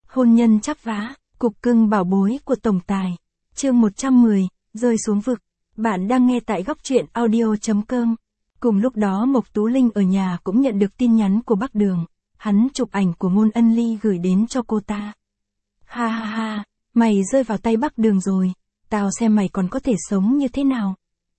Hôn nhân chắp vá, cục cưng bảo bối của tổng tài. Chương 110, rơi xuống vực. Bạn đang nghe tại góc truyện audio.com. Cùng lúc đó Mộc Tú Linh ở nhà cũng nhận được tin nhắn của Bắc Đường. Hắn chụp ảnh của Ngôn Ân Ly gửi đến cho cô ta. Ha ha ha, mày rơi vào tay Bắc Đường rồi, tao xem mày còn có thể sống như thế nào.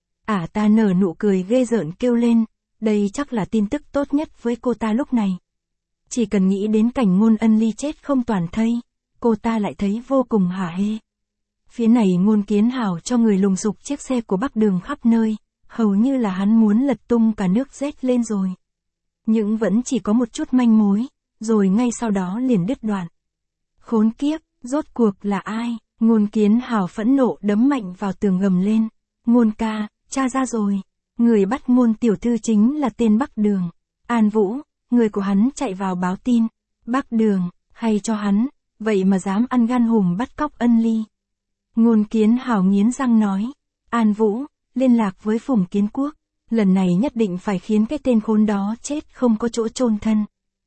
Ta nở nụ cười ghê rợn kêu lên, đây chắc là tin tức tốt nhất với cô ta lúc này. Chỉ cần nghĩ đến cảnh Ngôn Ân Ly chết không toàn thây, cô ta lại thấy vô cùng hả hê. Phía này Ngôn Kiến Hào cho người lùng sục chiếc xe của Bắc Đường khắp nơi, hầu như là hắn muốn lật tung cả nước rét lên rồi. Nhưng vẫn chỉ có một chút manh mối, rồi ngay sau đó liền đứt đoạn. Khốn kiếp, rốt cuộc là ai? Ngôn Kiến Hào phẫn nộ đấm mạnh vào tường gầm lên. Ngôn ca, tra ra rồi. Người bắt Ngôn tiểu thư chính là tên Bắc Đường. An Vũ, người của hắn chạy vào báo tin. Bắc Đường, hay cho hắn, vậy mà dám ăn gan hùm bắt cóc Ân Ly. Ngôn Kiến Hào nghiến răng nói. An Vũ, liên lạc với Phùng Kiến Quốc. Lần này nhất định phải khiến cái tên khốn đó chết không có chỗ chôn thân.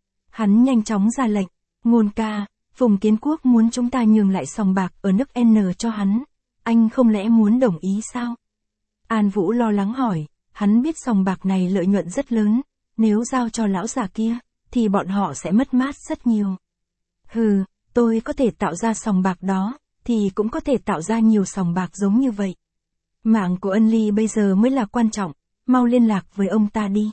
Hắn nhanh chóng ra lệnh. Ngôn ca, Phùng Kiến Quốc muốn chúng ta nhường lại sòng bạc ở nước N cho hắn. Anh không lẽ muốn đồng ý sao? An Vũ lo lắng hỏi, hắn biết sòng bạc này lợi nhuận rất lớn, nếu giao cho lão già kia, thì bọn họ sẽ mất mát rất nhiều. Hừ, tôi có thể tạo ra sòng bạc đó, thì cũng có thể tạo ra nhiều sòng bạc giống như vậy. Mạng của Ân Ly bây giờ mới là quan trọng, mau liên lạc với ông ta đi.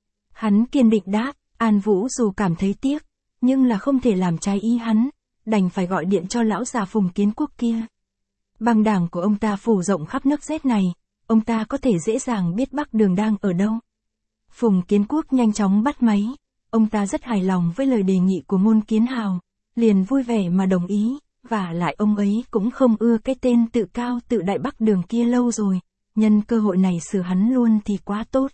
Hắn kiên định đáp, An Vũ dù cảm thấy tiếc, nhưng là không thể làm trái ý hắn, đành phải gọi điện cho lão già Phùng Kiến Quốc kia. Băng đảng của ông ta phủ rộng khắp nước Z này, ông ta có thể dễ dàng biết Bắc Đường đang ở đâu. Phùng Kiến Quốc nhanh chóng bắt máy, ông ta rất hài lòng với lời đề nghị của Ngôn Kiến Hào, liền vui vẻ mà đồng ý, và lại ông ấy cũng không ưa cái tên tự cao tự đại Bắc Đường kia lâu rồi, nhân cơ hội này xử hắn luôn thì quá tốt.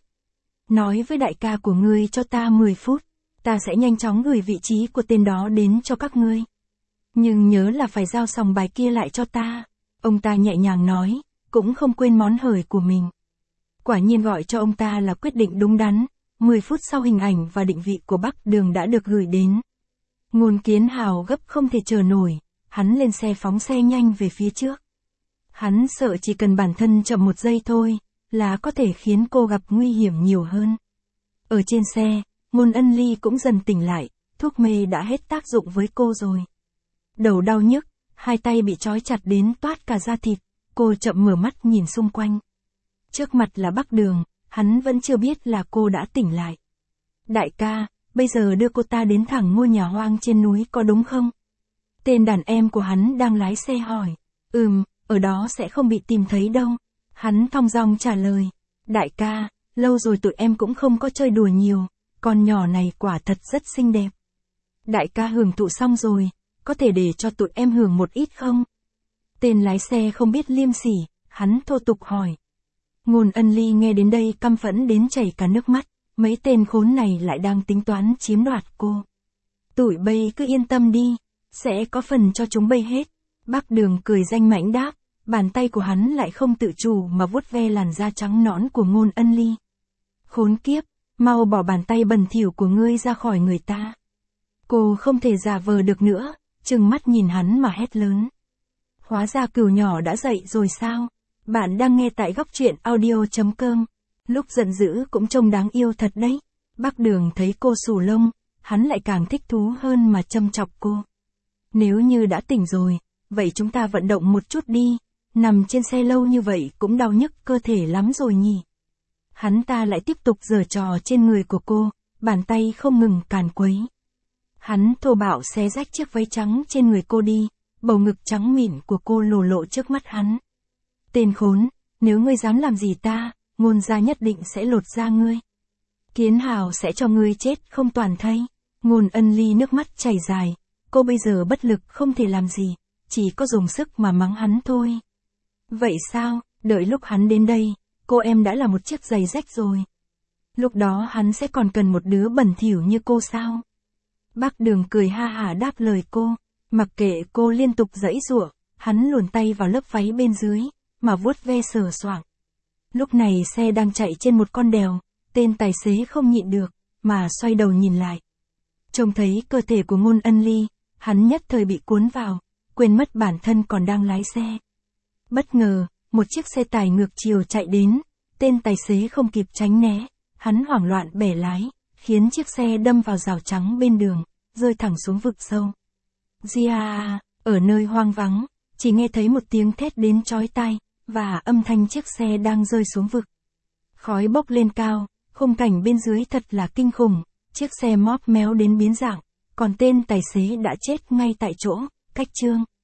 Nói với đại ca của ngươi cho ta 10 phút, ta sẽ nhanh chóng gửi vị trí của tên đó đến cho các ngươi. Nhưng nhớ là phải giao sòng bài kia lại cho ta, ông ta nhẹ nhàng nói, cũng không quên món hời của mình. Quả nhiên gọi cho ông ta là quyết định đúng đắn, 10 phút sau hình ảnh và định vị của Bắc Đường đã được gửi đến. Ngôn Kiến Hào gấp không thể chờ nổi, hắn lên xe phóng xe nhanh về phía trước. Hắn sợ chỉ cần bản thân chậm một giây thôi, là có thể khiến cô gặp nguy hiểm nhiều hơn. Ở trên xe, Ngôn Ân Ly cũng dần tỉnh lại, thuốc mê đã hết tác dụng với cô rồi. Đầu đau nhức, hai tay bị trói chặt đến toát cả da thịt, cô chậm mở mắt nhìn xung quanh. Trước mặt là Bắc Đường, hắn vẫn chưa biết là cô đã tỉnh lại. Đại ca, bây giờ đưa cô ta đến thẳng ngôi nhà hoang trên núi có đúng không? Tên đàn em của hắn đang lái xe hỏi. Ở đó sẽ không bị tìm thấy đâu. Hắn thong dong trả lời. Đại ca, lâu rồi tụi em cũng không có chơi đùa nhiều, con nhỏ này quả thật rất xinh đẹp. Đại ca hưởng thụ xong rồi, có thể để cho tụi em hưởng một ít không? Tên lái xe không biết liêm sỉ, hắn thô tục hỏi. Ngôn Ân Ly nghe đến đây căm phẫn đến chảy cả nước mắt, mấy tên khốn này lại đang tính toán chiếm đoạt cô. Tụi bây cứ yên tâm đi, sẽ có phần cho chúng bây hết. Bắc Đường cười danh mãnh đáp, bàn tay của hắn lại không tự chủ mà vuốt ve làn da trắng nõn của Ngôn Ân Ly. Khốn kiếp, mau bỏ bàn tay bẩn thỉu của ngươi ra khỏi người ta. Cô không thể giả vờ được nữa, trừng mắt nhìn hắn mà hét lớn. Hóa ra cừu nhỏ đã dậy rồi sao? Bạn đang nghe tại góc truyện audio.com. Lúc giận dữ cũng trông đáng yêu thật đấy. Bắc Đường thấy cô xù lông, hắn lại càng thích thú hơn mà châm chọc cô. Nếu như đã tỉnh rồi, vậy chúng ta vận động một chút đi, nằm trên xe lâu như vậy cũng đau nhức cơ thể lắm rồi nhỉ. Hắn ta lại tiếp tục giở trò trên người của cô, bàn tay không ngừng càn quấy. Hắn thô bạo xé rách chiếc váy trắng trên người cô đi, bầu ngực trắng mịn của cô lồ lộ trước mắt hắn. Tên khốn, nếu ngươi dám làm gì ta, Ngôn gia nhất định sẽ lột da ngươi. Kiến Hào sẽ cho ngươi chết không toàn thây. Ngôn Ân Ly nước mắt chảy dài, cô bây giờ bất lực không thể làm gì, chỉ có dùng sức mà mắng hắn thôi. Vậy sao, đợi lúc hắn đến đây, cô em đã là một chiếc giày rách rồi. Lúc đó hắn sẽ còn cần một đứa bẩn thỉu như cô sao? Bắc Đường cười ha hả đáp lời cô, mặc kệ cô liên tục giãy giụa, hắn luồn tay vào lớp váy bên dưới, mà vuốt ve sờ soạng. Lúc này xe đang chạy trên một con đèo, tên tài xế không nhịn được, mà xoay đầu nhìn lại. Trông thấy cơ thể của Ngôn Ân Ly, Hắn nhất thời bị cuốn vào, quên mất bản thân còn đang lái xe. Bất ngờ, một chiếc xe tải ngược chiều chạy đến, tên tài xế không kịp tránh né, hắn hoảng loạn bẻ lái, khiến chiếc xe đâm vào rào chắn bên đường, rơi thẳng xuống vực sâu. Gia, ở nơi hoang vắng, chỉ nghe thấy một tiếng thét đến chói tai, và âm thanh chiếc xe đang rơi xuống vực. Khói bốc lên cao, khung cảnh bên dưới thật là kinh khủng, chiếc xe móp méo đến biến dạng, còn tên tài xế đã chết ngay tại chỗ, cách chương.